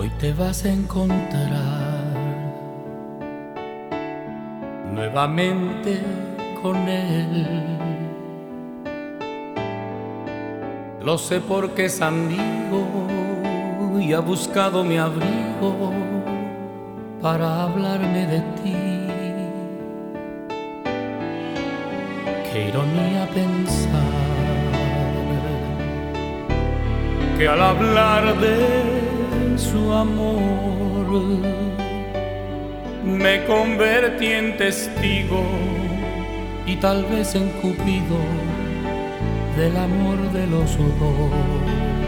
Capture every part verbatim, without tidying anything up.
hoy te vas a encontrar nuevamente con él. Lo sé porque es amigo y ha buscado mi abrigo para hablarme de ti. Qué ironía pensar que al hablar de su amor me convertí en testigo y tal vez en cupido del amor de los dos.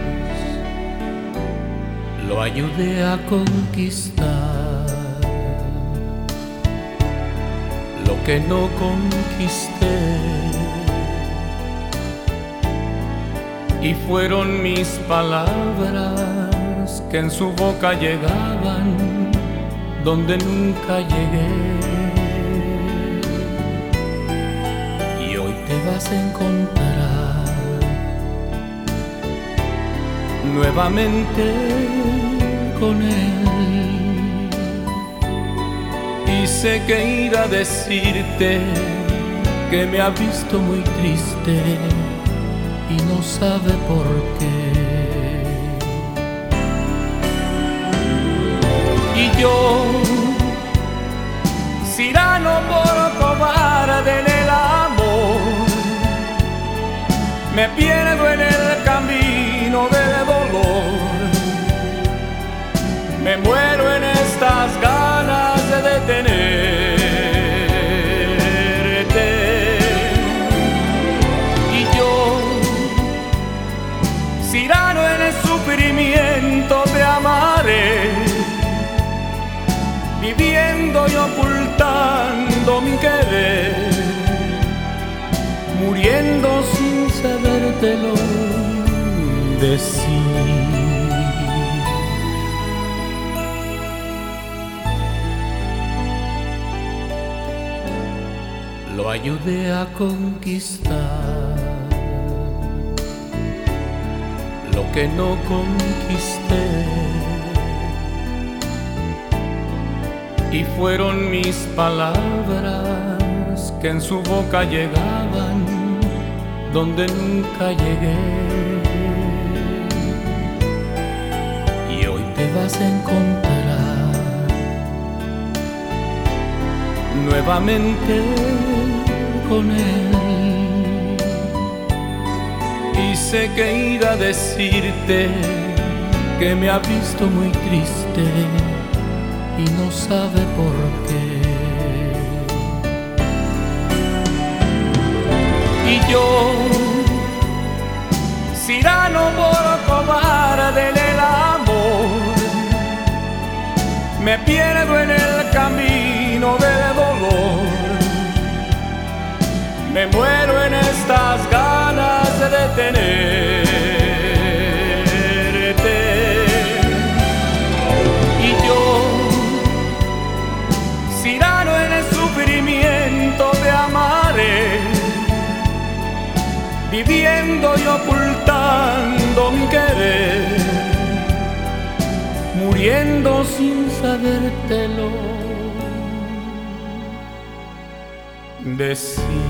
Lo ayudé a conquistar lo que no conquisté, y fueron mis palabras que en su boca llegaban donde nunca llegué. Y hoy te vas a encontrar nuevamente con él, y sé que irá a decirte que me ha visto muy triste y no sabe por qué. Y yo, Cyrano por cobarde en el amor, me pierdo en el camino del dolor, me muero en estas ganas de detenerte. Y yo, Cyrano en el sufrimiento te amaré, viviendo y ocultando mi querer, muriendo sin sabértelo decir. Lo ayudé a conquistar lo que no conquisté, y fueron mis palabras que en su boca llegaban donde nunca llegué. Y hoy te vas a encontrar nuevamente con él, y sé que irá a decirte que me ha visto muy triste y no sabe por qué. Y yo, Cyrano por cobarde en el amor, me pierdo en el camino del dolor, me muero en estas ganas de detenerte. Y yo, Cyrano en el sufrimiento te amaré, viviendo y ocultando mi querer, muriendo sin sabértelo decir.